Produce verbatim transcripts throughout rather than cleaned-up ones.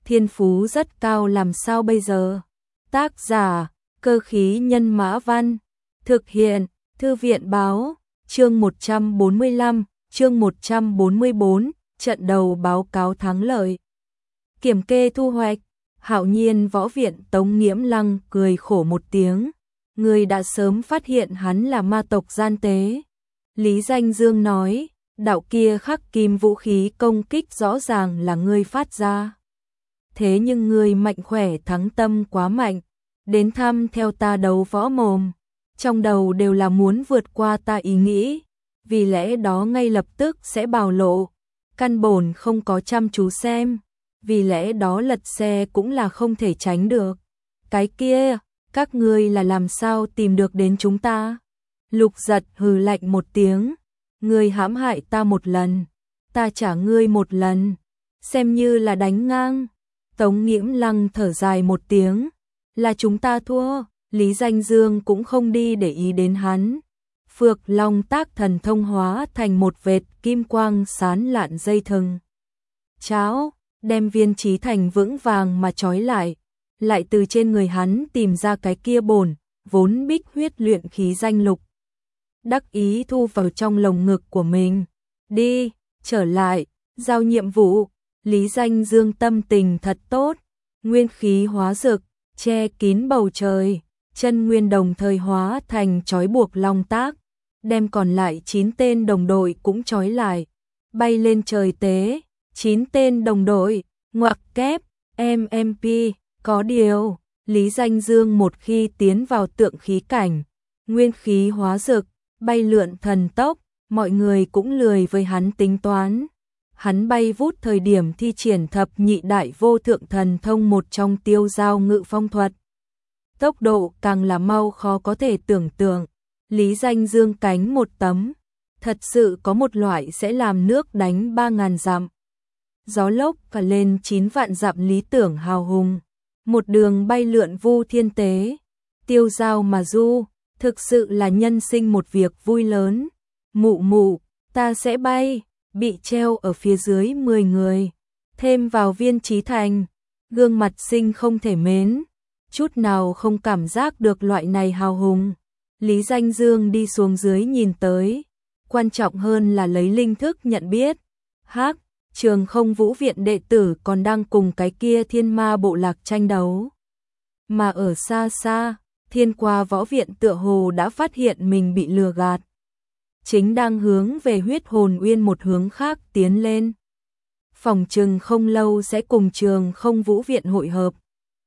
thiên phú rất cao làm sao bây giờ? Tác giả, Cơ khí nhân mã văn, thực hiện, Thư viện báo, chương một trăm bốn mươi lăm, chương một trăm bốn mươi bốn, trận đầu báo cáo thắng lợi. Kiểm kê thu hoạch, Hạo Nhiên võ viện Tống Nghiễm Lăng cười khổ một tiếng, người đã sớm phát hiện hắn là ma tộc gian tế. Lý Danh Dương nói, đạo kia khắc kim vũ khí công kích rõ ràng là ngươi phát ra. Thế nhưng ngươi mạnh khỏe thắng tâm quá mạnh, đến thăm theo ta đấu võ mồm, trong đầu đều là muốn vượt qua ta ý nghĩ, vì lẽ đó ngay lập tức sẽ bào lộ, căn bổn không có chăm chú xem, vì lẽ đó lật xe cũng là không thể tránh được. Cái kia, các ngươi là làm sao tìm được đến chúng ta? Lục Giật hừ lạnh một tiếng, ngươi hãm hại ta một lần, ta trả ngươi một lần, xem như là đánh ngang. Tống Nghiễm Lăng thở dài một tiếng, là chúng ta thua. Lý Danh Dương cũng không đi để ý đến hắn. Phược Long tác thần thông hóa thành một vệt kim quang sán lạn dây thừng. Cháo, đem Viên Chí Thành vững vàng mà trói lại, lại từ trên người hắn tìm ra cái kia bổn, vốn bích huyết luyện khí danh lục. Đắc ý thu vào trong lồng ngực của mình. Đi, trở lại, giao nhiệm vụ. Lý Danh Dương tâm tình thật tốt, nguyên khí hóa rực, che kín bầu trời, chân nguyên đồng thời hóa thành trói buộc long tác, đem còn lại chín tên đồng đội cũng trói lại, bay lên trời tế, chín tên đồng đội, ngoặc kép, em em pê, có điều, Lý Danh Dương một khi tiến vào tượng khí cảnh, nguyên khí hóa rực, bay lượn thần tốc, mọi người cũng lười với hắn tính toán. Hắn bay vút thời điểm thi triển thập nhị đại vô thượng thần thông một trong tiêu giao ngự phong thuật. Tốc độ càng là mau khó có thể tưởng tượng. Lý Danh Dương cánh một tấm, thật sự có một loại sẽ làm nước đánh ba ngàn dặm. Gió lốc cả lên chín vạn dặm lý tưởng hào hùng. Một đường bay lượn vu thiên tế, tiêu giao mà du, thực sự là nhân sinh một việc vui lớn. Mụ mụ, ta sẽ bay. Bị treo ở phía dưới mười người, thêm vào Viên Chí Thành, gương mặt sinh không thể mến, chút nào không cảm giác được loại này hào hùng. Lý Danh Dương đi xuống dưới nhìn tới, quan trọng hơn là lấy linh thức nhận biết. Hắc, Trường Không Vũ viện đệ tử còn đang cùng cái kia Thiên Ma bộ lạc tranh đấu. Mà ở xa xa, Thiên Qua võ viện tựa hồ đã phát hiện mình bị lừa gạt, chính đang hướng về Huyết Hồn Uyên một hướng khác tiến lên. Phòng trừng không lâu sẽ cùng Trường Không Vũ viện hội hợp.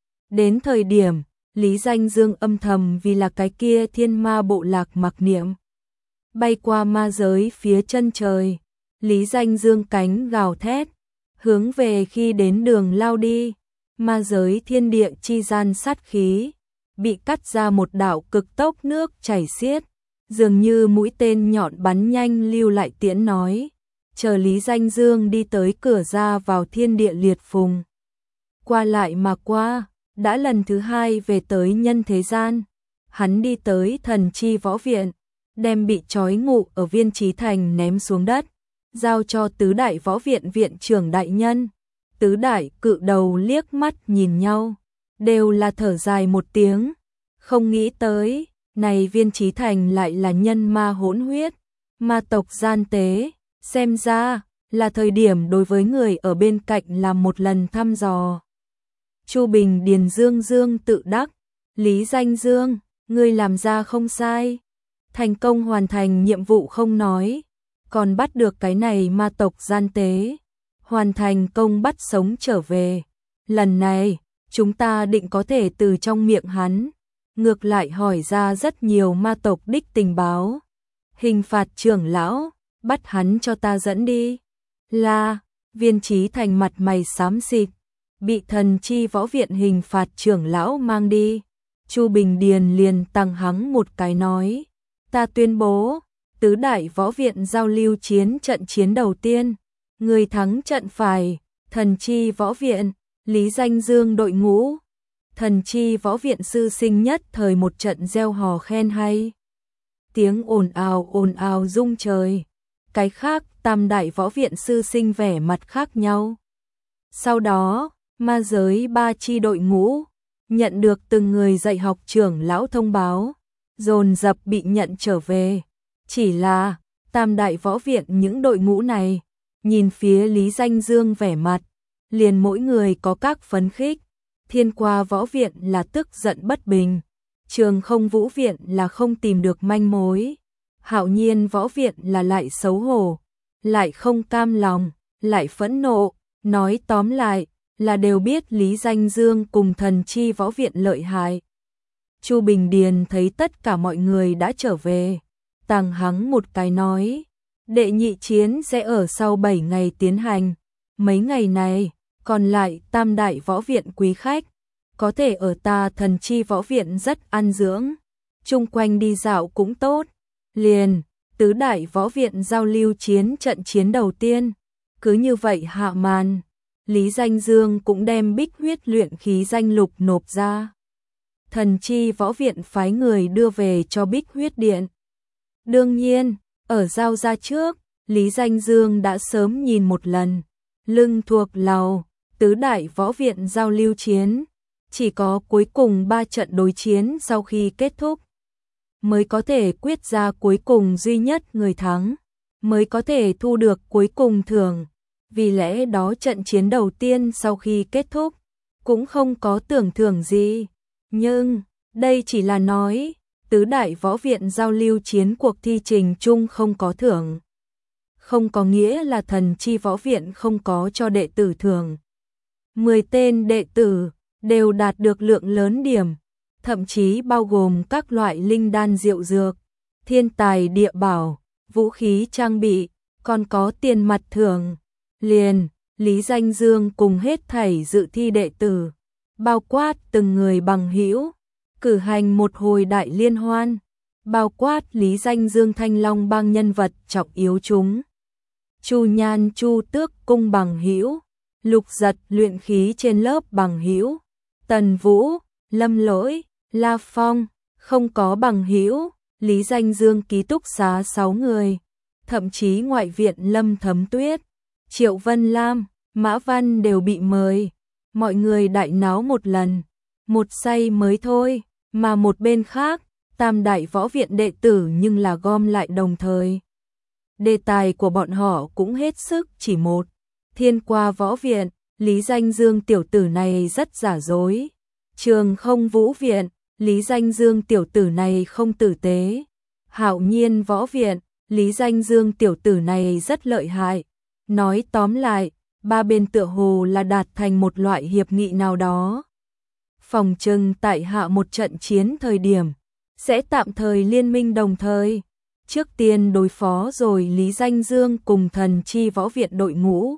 Đến thời điểm, Lý Danh Dương âm thầm vì là cái kia Thiên Ma bộ lạc mặc niệm. Bay qua ma giới phía chân trời, Lý Danh Dương cánh gào thét, hướng về khi đến đường lao đi, ma giới thiên địa chi gian sát khí, bị cắt ra một đạo cực tốc nước chảy xiết. Dường như mũi tên nhọn bắn nhanh lưu lại tiễn nói, chờ Lý Danh Dương đi tới cửa ra vào thiên địa liệt phùng. Qua lại mà qua, đã lần thứ hai về tới nhân thế gian, hắn đi tới thần chi võ viện, đem bị trói ngụ ở Viên Chí Thành ném xuống đất, giao cho tứ đại võ viện viện trưởng đại nhân. Tứ đại cự đầu liếc mắt nhìn nhau, đều là thở dài một tiếng, không nghĩ tới. Này Viên Chí Thành lại là nhân ma hỗn huyết, ma tộc gian tế, xem ra là thời điểm đối với người ở bên cạnh làm một lần thăm dò. Chu Bình Điền Dương Dương tự đắc, Lý Danh Dương, ngươi làm ra không sai, thành công hoàn thành nhiệm vụ không nói, còn bắt được cái này ma tộc gian tế, hoàn thành công bắt sống trở về. Lần này, chúng ta định có thể từ trong miệng hắn ngược lại hỏi ra rất nhiều ma tộc đích tình báo. Hình phạt trưởng lão, bắt hắn cho ta dẫn đi. Là, Viên Chí Thành mặt mày xám xịt, bị thần chi võ viện hình phạt trưởng lão mang đi. Chu Bình Điền liền tăng hắng một cái nói, ta tuyên bố, tứ đại võ viện giao lưu chiến trận chiến đầu tiên, người thắng trận phải, thần chi võ viện, Lý Danh Dương đội ngũ. Thần chi võ viện sư sinh nhất thời một trận reo hò khen hay. Tiếng ồn ào ồn ào rung trời. Cái khác tam đại võ viện sư sinh vẻ mặt khác nhau. Sau đó, Ma giới ba chi đội ngũ, nhận được từng người dạy học trưởng lão thông báo, dồn dập bị nhận trở về. Chỉ là, tam đại võ viện những đội ngũ này, nhìn phía Lý Danh Dương vẻ mặt, liền mỗi người có các phấn khích. Thiên Qua võ viện là tức giận bất bình, Trường Không Vũ viện là không tìm được manh mối, Hạo Nhiên võ viện là lại xấu hổ, lại không cam lòng, lại phẫn nộ. Nói tóm lại là đều biết Lý Danh Dương cùng Thần Chi võ viện lợi hại. Chu Bình Điền thấy tất cả mọi người đã trở về, tàng hắng một cái nói, đệ nhị chiến sẽ ở sau bảy ngày tiến hành, mấy ngày này, còn lại tam đại võ viện quý khách, có thể ở ta Thần Chi võ viện rất ăn dưỡng, chung quanh đi dạo cũng tốt. Liền, tứ đại võ viện giao lưu chiến trận chiến đầu tiên, cứ như vậy hạ màn. Lý Danh Dương cũng đem bích huyết luyện khí danh lục nộp ra. Thần Chi võ viện phái người đưa về cho bích huyết điện. Đương nhiên, ở giao ra trước, Lý Danh Dương đã sớm nhìn một lần. Lưng thuộc lầu, tứ đại võ viện giao lưu chiến. Chỉ có cuối cùng ba trận đối chiến sau khi kết thúc, mới có thể quyết ra cuối cùng duy nhất người thắng, mới có thể thu được cuối cùng thưởng. Vì lẽ đó trận chiến đầu tiên sau khi kết thúc, cũng không có tưởng thưởng gì. Nhưng, đây chỉ là nói, tứ đại võ viện giao lưu chiến cuộc thi trình chung không có thưởng. Không có nghĩa là Thần Chi võ viện không có cho đệ tử thưởng. mười tên đệ tử đều đạt được lượng lớn điểm, thậm chí bao gồm các loại linh đan diệu dược, thiên tài địa bảo, vũ khí trang bị, còn có tiền mặt thưởng. Liền, Lý Danh Dương cùng hết thảy dự thi đệ tử, bao quát từng người bằng hữu, cử hành một hồi đại liên hoan, bao quát Lý Danh Dương Thanh Long bang nhân vật trọng yếu chúng. Chu Nhan Chu Tước cung bằng hữu, Lục Giật luyện khí trên lớp bằng hữu, Tần Vũ, Lâm Lỗi, La Phong, không có bằng hữu, Lý Danh Dương ký túc xá sáu người, thậm chí ngoại viện Lâm Thấm Tuyết, Triệu Vân Lam, Mã Văn đều bị mời. Mọi người đại náo một lần, một say mới thôi, mà một bên khác, tam đại võ viện đệ tử nhưng là gom lại đồng thời. Đề tài của bọn họ cũng hết sức chỉ một. Thiên Qua võ viện, Lý Danh Dương tiểu tử này rất giả dối. Trường Không Vũ viện, Lý Danh Dương tiểu tử này không tử tế. Hạo Nhiên võ viện, Lý Danh Dương tiểu tử này rất lợi hại. Nói tóm lại, ba bên tựa hồ là đạt thành một loại hiệp nghị nào đó. Phòng trừng tại hạ một trận chiến thời điểm, sẽ tạm thời liên minh đồng thời. Trước tiên đối phó rồi Lý Danh Dương cùng Thần Chi võ viện đội ngũ.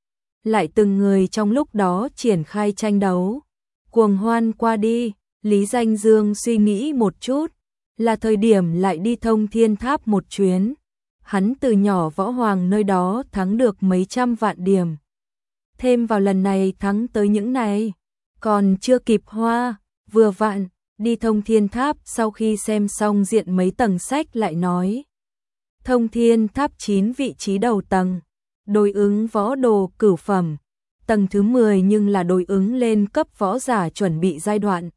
Lại từng người trong lúc đó triển khai tranh đấu. Cuồng hoan qua đi, Lý Danh Dương suy nghĩ một chút, là thời điểm lại đi Thông Thiên Tháp một chuyến. Hắn từ nhỏ võ hoàng nơi đó thắng được mấy trăm vạn điểm. Thêm vào lần này thắng tới những này, còn chưa kịp hoa, vừa vặn, đi Thông Thiên Tháp sau khi xem xong diện mấy tầng sách lại nói. Thông Thiên Tháp chín vị trí đầu tầng, đối ứng võ đồ cửu phẩm, tầng thứ mười nhưng là đối ứng lên cấp võ giả chuẩn bị giai đoạn.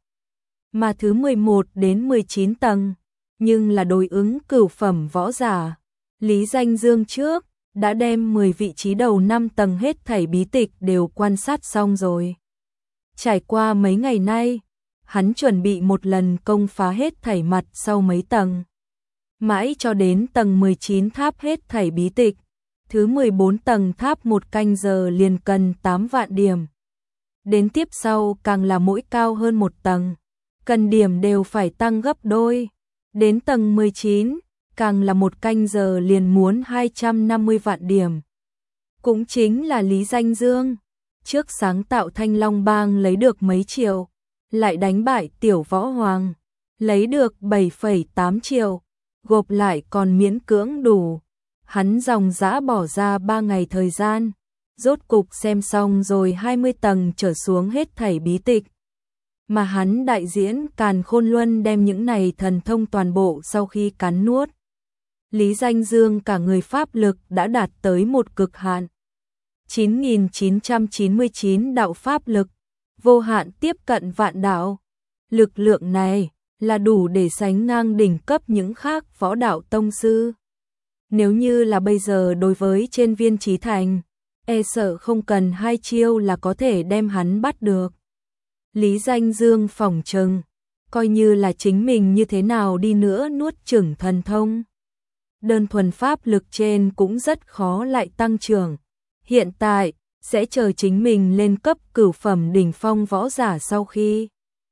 Mà thứ mười một đến mười chín tầng, nhưng là đối ứng cửu phẩm võ giả. Lý Danh Dương trước, đã đem mười vị trí đầu năm tầng hết thảy bí tịch đều quan sát xong rồi. Trải qua mấy ngày nay, hắn chuẩn bị một lần công phá hết thảy mặt sau mấy tầng. Mãi cho đến tầng mười chín tháp hết thảy bí tịch, thứ mười bốn tầng tháp một canh giờ liền cần tám vạn điểm. Đến tiếp sau càng là mỗi cao hơn một tầng, cần điểm đều phải tăng gấp đôi. Đến tầng mười chín, càng là một canh giờ liền muốn hai trăm năm mươi vạn điểm. Cũng chính là Lý Danh Dương, trước sáng tạo Thanh Long bang lấy được mấy triệu, lại đánh bại Tiểu Võ Hoàng, lấy được bảy phẩy tám triệu, gộp lại còn miễn cưỡng đủ. Hắn dòng dã bỏ ra ba ngày thời gian, rốt cục xem xong rồi hai mươi tầng trở xuống hết thảy bí tịch. Mà hắn đại diễn Càn Khôn Luân đem những này thần thông toàn bộ sau khi cắn nuốt. Lý Danh Dương cả người pháp lực đã đạt tới một cực hạn. chín nghìn chín trăm chín mươi chín đạo pháp lực, vô hạn tiếp cận vạn đạo. Lực lượng này là đủ để sánh ngang đỉnh cấp những khác võ đạo tông sư. Nếu như là bây giờ đối với trên Viên Chí Thành, e sợ không cần hai chiêu là có thể đem hắn bắt được. Lý Danh Dương phỏng chừng, coi như là chính mình như thế nào đi nữa nuốt chửng thần thông, đơn thuần pháp lực trên cũng rất khó lại tăng trưởng. Hiện tại, sẽ chờ chính mình lên cấp cửu phẩm đỉnh phong võ giả sau khi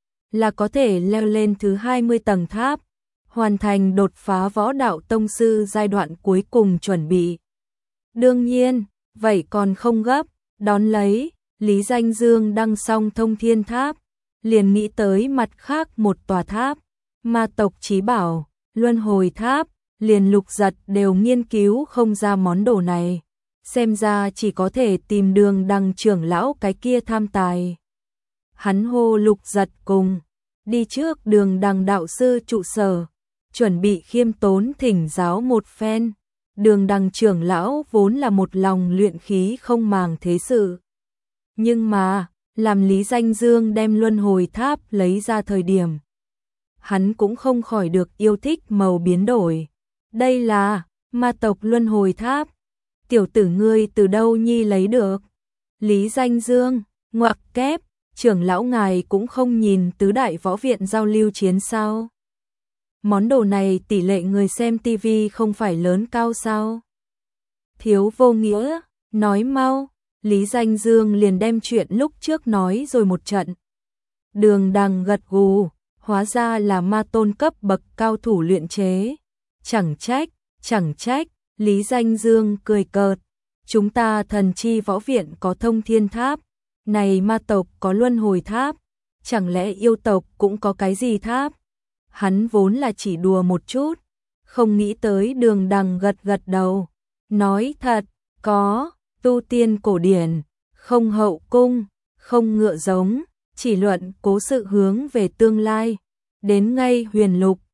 là có thể leo lên thứ hai mươi tầng tháp, hoàn thành đột phá võ đạo tông sư giai đoạn cuối cùng chuẩn bị. Đương nhiên, vậy còn không gấp, đón lấy, Lý Danh Dương đăng xong thông thiên tháp, liền nghĩ tới mặt khác một tòa tháp, ma tộc chí bảo, luân hồi tháp, liền Lục Giật đều nghiên cứu không ra món đồ này. Xem ra chỉ có thể tìm Đường Đằng trưởng lão cái kia tham tài. Hắn hô Lục Giật cùng đi trước Đường Đằng đạo sư trụ sở, chuẩn bị khiêm tốn thỉnh giáo một phen. Đường Đằng trưởng lão vốn là một lòng luyện khí không màng thế sự. Nhưng mà, làm Lý Danh Dương đem luân hồi tháp lấy ra thời điểm, hắn cũng không khỏi được yêu thích màu biến đổi. Đây là ma tộc luân hồi tháp. Tiểu tử ngươi từ đâu nhi lấy được? Lý Danh Dương, ngoặc kép, trưởng lão ngài cũng không nhìn tứ đại võ viện giao lưu chiến sao? Món đồ này tỷ lệ người xem tivi không phải lớn cao sao? Thiếu vô nghĩa, nói mau. Lý Danh Dương liền đem chuyện lúc trước nói rồi một trận. Đường Đằng gật gù, hóa ra là ma tôn cấp bậc cao thủ luyện chế. Chẳng trách, chẳng trách, Lý Danh Dương cười cợt. Chúng ta thần chi võ viện có thông thiên tháp, này ma tộc có luân hồi tháp, chẳng lẽ yêu tộc cũng có cái gì tháp? Hắn vốn là chỉ đùa một chút, không nghĩ tới Đường Đằng gật gật đầu. Nói thật, có, tu tiên cổ điển, không hậu cung, không ngựa giống, chỉ luận cố sự hướng về tương lai. Đến ngay huyền lục,